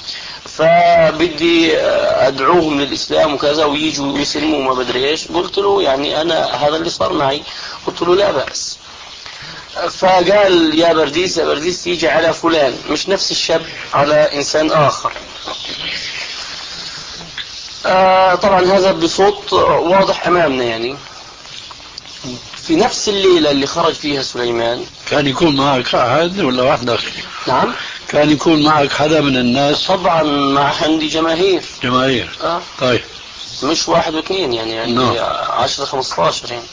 فبدي أدعوهم للإسلام وكذا ويجوا يسلموا ما بدري إيش. قلت له يعني أنا هذا اللي صار معي. قلت له لا بأس. فقال يا برديس يا برديس يجي على فلان، مش نفس الشاب، على إنسان آخر. آه طبعا هذا بصوت واضح أمامنا. يعني في نفس الليلة اللي خرج فيها سليمان كان يكون معك أحد ولا وحدك؟ نعم كان يكون معك حدا من الناس؟ طبعا مع عندي جماهير. جماهير. آه. طيب مش واحد واثنين، يعني عندي نعم. عشرة خمستاشر يعني.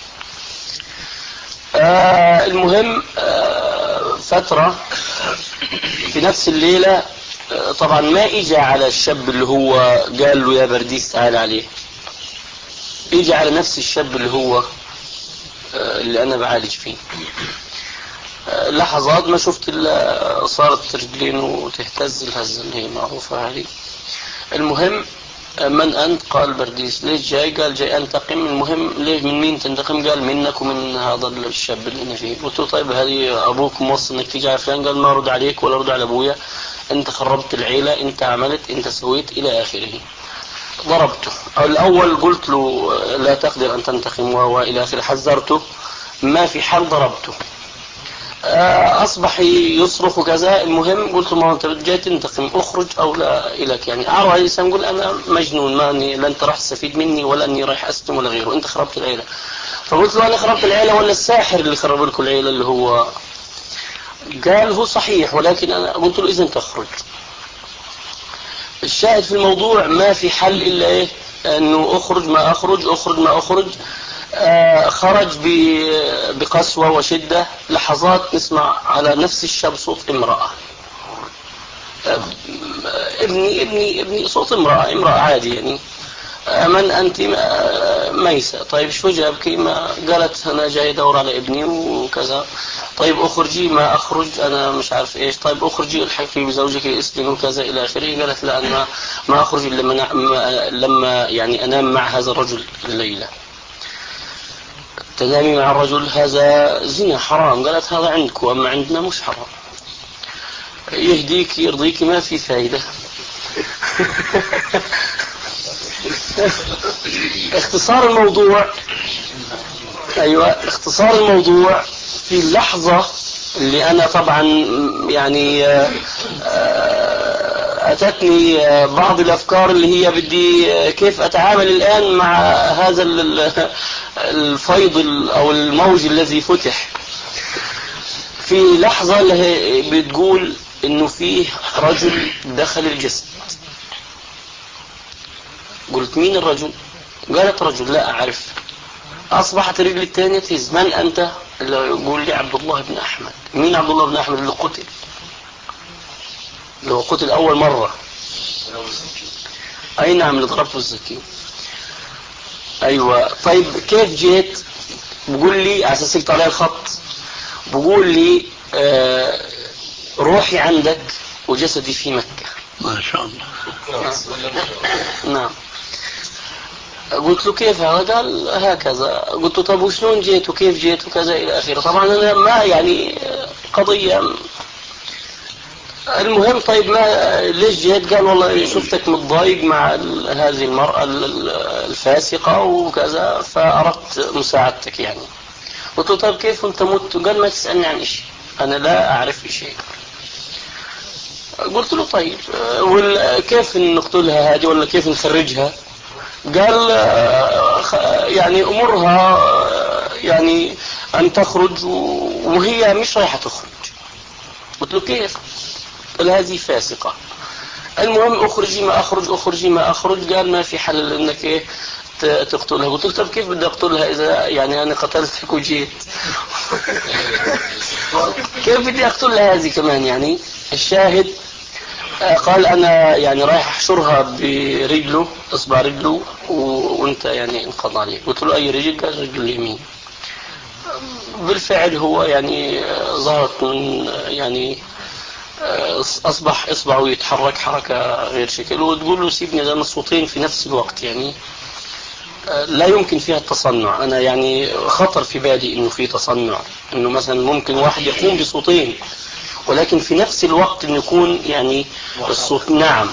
آه المهم آه فترة في نفس الليلة آه طبعا ما اجى على الشاب اللي هو قال له يا برديس تعال عليه، اجى على نفس الشاب اللي هو آه اللي انا بعالج فيه. آه لحظات ما شفت الا صارت رجلينه تهتز الهزة اللي هي معروفة هذه. المهم من أنت؟ قال برديس. ليش جاي؟ قال جاي أنتقم. المهم ليش من مين تنتقم؟ قال منك ومن هذا الشاب اللي أنا فيه. قلت له طيب هذه أبوك موصي إنك تيجي على فلان؟ قال ما أرد عليك ولا أرد على أبويا، أنت خربت العيلة، أنت عملت، أنت سويت إلى آخره. ضربته. الأول قلت له لا تقدر أن تنتقم وإلى آخره، حذرته، ما في حل، ضربته. أصبح يصرخ وكذا. المهم قلت له ما أنت جاي تنتقم، أخرج أو لا إلك. يعني أعرض على الإنسان يقول أنا مجنون، ما أني لا أنت راح تستفيد مني ولا أني راح أستم ولا غيره، أنت خربت العيلة. فقلت له أنا خربت العيلة ولا الساحر اللي خرب لكم العيلة اللي هو؟ قال هو صحيح، ولكن أنا قلت له إذن تخرج. الشاهد في الموضوع ما في حل إلا إيه؟ أنه أخرج ما أخرج أخرج ما أخرج. آه خرج بقسوة وشدة. لحظات نسمع على نفس الشاب صوت امرأة. آه ابني ابني ابني صوت امرأة امرأة عادي يعني. آه من أنت؟ آه ميسة. طيب شو جابك؟ ما قالت أنا جاي أدور على ابني وكذا. طيب أخرجي. ما أخرج أنا مش عارف إيش. طيب أخرجي الحقي بزوجك اسلم وكذا إلى آخره. قالت لا أنا ما أخرج إلا لما لما يعني أنام مع هذا الرجل الليلة. تنامي مع الرجل هذا زنا حرام. قالت هذا عندك وأما عندنا مش حرام. يهديك يرضيك ما في فايدة. اختصار الموضوع أيوة اختصار الموضوع في اللحظة اللي أنا طبعا يعني أتتني بعض الأفكار اللي هي بدي كيف أتعامل الآن مع هذا الفيض أو الموج الذي فتح. في لحظة اللي بتقول إنه فيه رجل دخل الجسد. قلت مين الرجل؟ قالت رجل لا أعرف. أصبحت رجل الثانية تهز. من أنت؟ اللي يقول لي عبد الله بن أحمد. مين عبد الله بن أحمد؟ اللي قتل، اللي هو قتل أول مرة. أي نعم اللي ضربته السكين. أيوة. طيب كيف جيت؟ بقول لي على أساس يقطع علي الخط. بقول لي آه روحي عندك وجسدي في مكة. ما شاء الله. نعم. قلت له كيف هذا؟ قال هكذا. قلت له طب وشلون جيت وكيف جيت وكذا إلى آخره. طبعا أنا ما يعني قضية. المهم طيب ما ليش جيت؟ قال والله شفتك متضايق مع هذه المرأة الفاسقة وكذا فأردت مساعدتك يعني. قلت له طيب كيف أنت مت؟ قال ما تسألني عن إشي، أنا لا أعرف شيء. قلت له طيب كيف نقتلها هذه ولا كيف نخرجها؟ قال يعني أمرها يعني أن تخرج وهي مش رايحة تخرج. قلت له كيف؟ قال هذه فاسقة. المهم أخرجي ما أخرج أخرجي ما أخرج. قال ما في حل إنك إيه تقتلها. قلت له طب كيف بدي أقتلها إذا يعني أنا قتلتك وجيت؟ كيف بدي أقتلها هذه كمان يعني؟ الشاهد قال أنا يعني رايح أحشرها برجله إصبع رجله وأنت يعني انقض عليه. قلت له أي رجل؟ قال رجل اليمين. بالفعل هو يعني ظهرت من يعني أصبح إصبعه يتحرك حركة غير شكل وتقول له سيبني. ده الصوتين في نفس الوقت يعني. لا يمكن فيها التصنع. أنا يعني خطر في بالي إنه في تصنع، إنه مثلا ممكن واحد يقوم بصوتين ولكن في نفس الوقت إنه يكون يعني الصوت. نعم.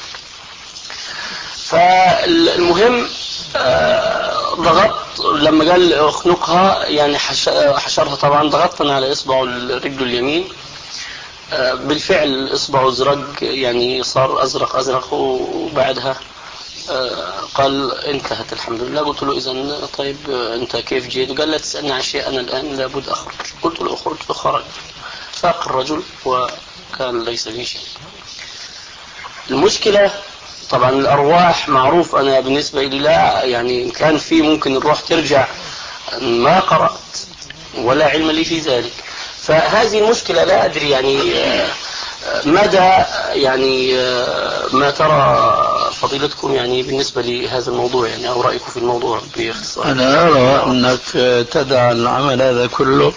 فالمهم ضغطت لما قال اخنقها يعني حشرها، طبعا ضغطت أنا على إصبعه الرجل اليمين، بالفعل إصبعه ازرق يعني صار أزرق أزرق، وبعدها قال انتهت الحمد لله. قلت له إذن طيب أنت كيف جيت؟ قال لا تسألني عن شيء، أنا الآن لابد أخرج. قلت له أخرج، فخرج. فاق الرجل وكان ليس لي شيء. المشكلة طبعا الأرواح معروف، أنا بالنسبة لي لا يعني إن كان في ممكن الروح ترجع، ما قرأت ولا علم لي في ذلك. فهذه المشكلة لا أدري يعني مدى يعني ما ترى فضيلتكم يعني بالنسبة لهذا الموضوع يعني، أو رأيكم في الموضوع باختصار. أنا أرى أنك تدع العمل هذا كله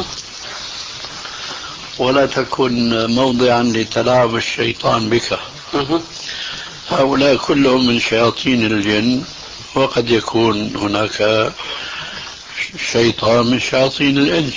ولا تكن موضعا لتلاعب الشيطان بك. هؤلاء كلهم من شياطين الجن، وقد يكون هناك شيطان من شياطين الإنس.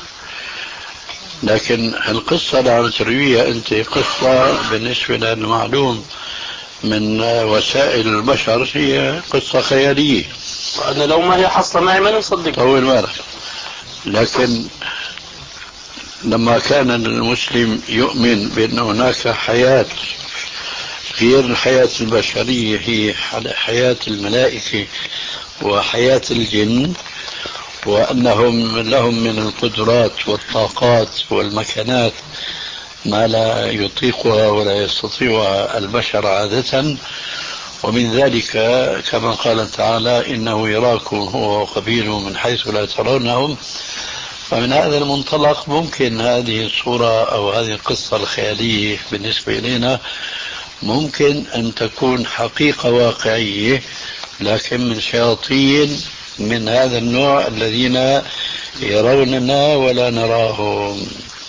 لكن القصة اللي عم ترويها أنت قصة بالنسبة للمعلوم من وسائل البشر هي قصة خيالية. أنا لو ما هي حصل معي ما نصدق. طول بالك. لكن لما كان المسلم يؤمن بأن هناك حياة غير الحياة البشرية، هي حياة الملائكة وحياة الجن، وأنهم لهم من القدرات والطاقات والمكانات ما لا يطيقها ولا يستطيعها البشر عادة، ومن ذلك كما قال تعالى إنه يراكم هو وقبيله من حيث لا ترونهم. فمن هذا المنطلق ممكن هذه الصورة أو هذه القصة الخيالية بالنسبة إلينا ممكن أن تكون حقيقة واقعية، لكن من شياطين من هذا النوع الذين يروننا ولا نراهم.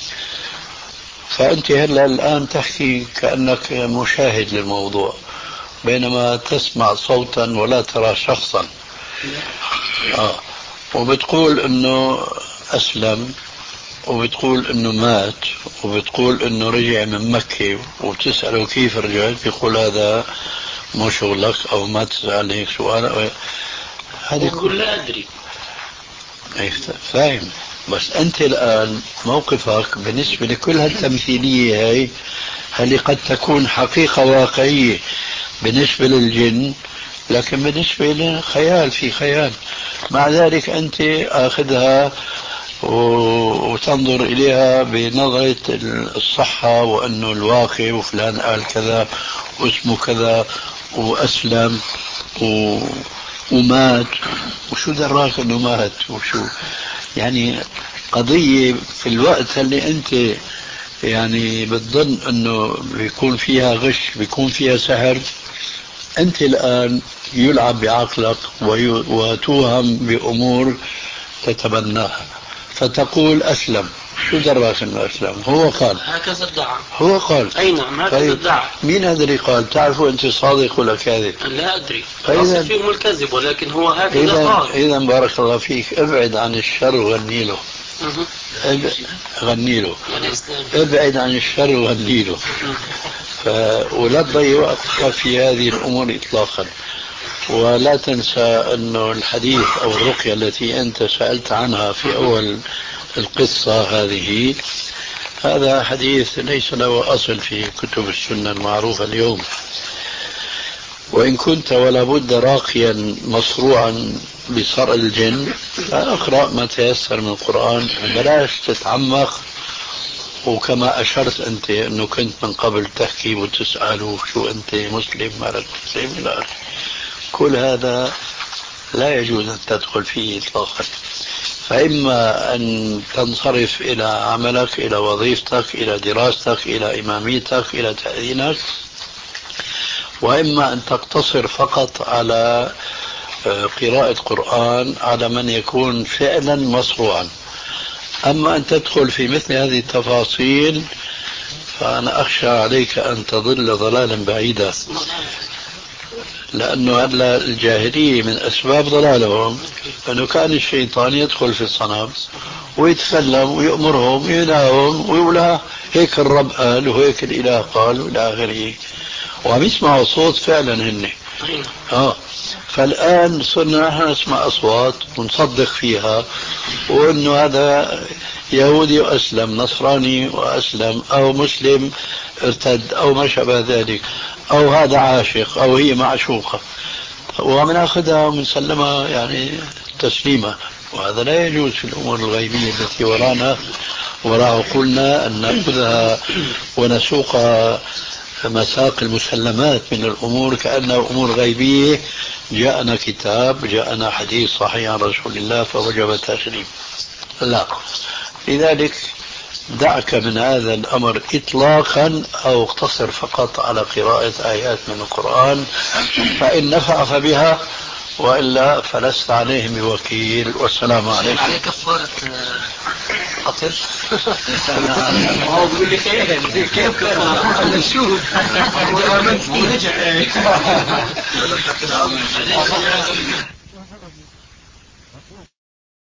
فأنت هلا الآن تحكي كأنك مشاهد للموضوع، بينما تسمع صوتا ولا ترى شخصا. آه. وبتقول انه اسلم، وبتقول انه مات، وبتقول انه رجع من مكة، وتسأله كيف رجعت بيقول هذا مو شغلك، او ما تسأل هيك سؤال. هذه يقول لا ادري. فاهم؟ بس انت الان موقفك بالنسبة لكل هالتمثيلية هاي هل قد تكون حقيقة واقعية بالنسبة للجن، لكن بالنسبة لنا خيال في خيال. مع ذلك أنت أخذها وتنظر إليها بنظرة الصحة، وأنه الواقع وفلان قال كذا واسمه كذا وأسلم و... ومات، وشو دراك أنه مات وشو يعني. قضية في الوقت اللي أنت يعني بتظن أنه بيكون فيها غش، بيكون فيها سحر، أنت الآن يلعب بعقلك وتوهم بأمور تتبناها، فتقول أسلم. شو دراك أنه أسلم؟ هو قال هكذا ادعى. هو قال أي نعم هكذا ادعى. مين هذا اللي قال؟ تعرفوا أنت صادق ولا كاذب؟ لا أدري. أصل فيهم الكذب، ولكن هو هكذا قال. إذا بارك الله فيك، ابعد عن الشر وغني له. غني له، ابعد عن الشر وغني له. ف... ولا تضيع وقتك في هذه الأمور إطلاقا. ولا تنسى أنه الحديث أو الرقية التي أنت سألت عنها في أول القصة هذه، هذا حديث ليس له أصل في كتب السنة المعروفة اليوم. وإن كنت ولا بد راقيا مصروعا بصرع الجن، فأقرأ ما تيسر من القرآن وبلاش تتعمق. وكما أشرت أنت أنه كنت من قبل تحكي وتسأل شو أنت مسلم مالك مسلم إلى آخره، كل هذا لا يجوز أن تدخل فيه إطلاقا. فإما أن تنصرف إلى عملك، إلى وظيفتك، إلى دراستك، إلى إماميتك، إلى تأذينك، وإما أن تقتصر فقط على قراءة قرآن على من يكون فعلا مصروعا. أما أن تدخل في مثل هذه التفاصيل فأنا أخشى عليك أن تضل ضلالا بعيدا. لأنه هلا الجاهلية من أسباب ضلالهم أنه كان الشيطان يدخل في الصنم ويتكلم ويأمرهم وينهاهم ويقول هيك الرب قال وهيك الإله قال وإلى آخره، وعم يسمعوا صوت فعلا هن. آه. فالآن صرنا نحن نسمع أصوات ونصدق فيها، وأنه هذا يهودي وأسلم، نصراني وأسلم، أو مسلم ارتد، أو ما شابه ذلك، أو هذا عاشق أو هي معشوقة، ومن أخذها ومن سلمها يعني تسليمة. وهذا لا يجوز في الأمور الغيبية التي ورانا وراء عقولنا أن نأخذها ونسوقها مساق المسلمات من الأمور كأنها أمور غيبية. جاءنا كتاب، جاءنا حديث صحيح عن رسول الله فوجب التسليم. لا، لذلك دعك من هذا الأمر إطلاقا، أو اقتصر فقط على قراءة آيات من القرآن، فإن نفع فبها، وإلا فلست عليهم بوكيل. والسلام عليكم. عليك كفارة قتل. هو بيقول لي كيف كيف كفارة؟ أنا شوف أنا آمنت ورجع.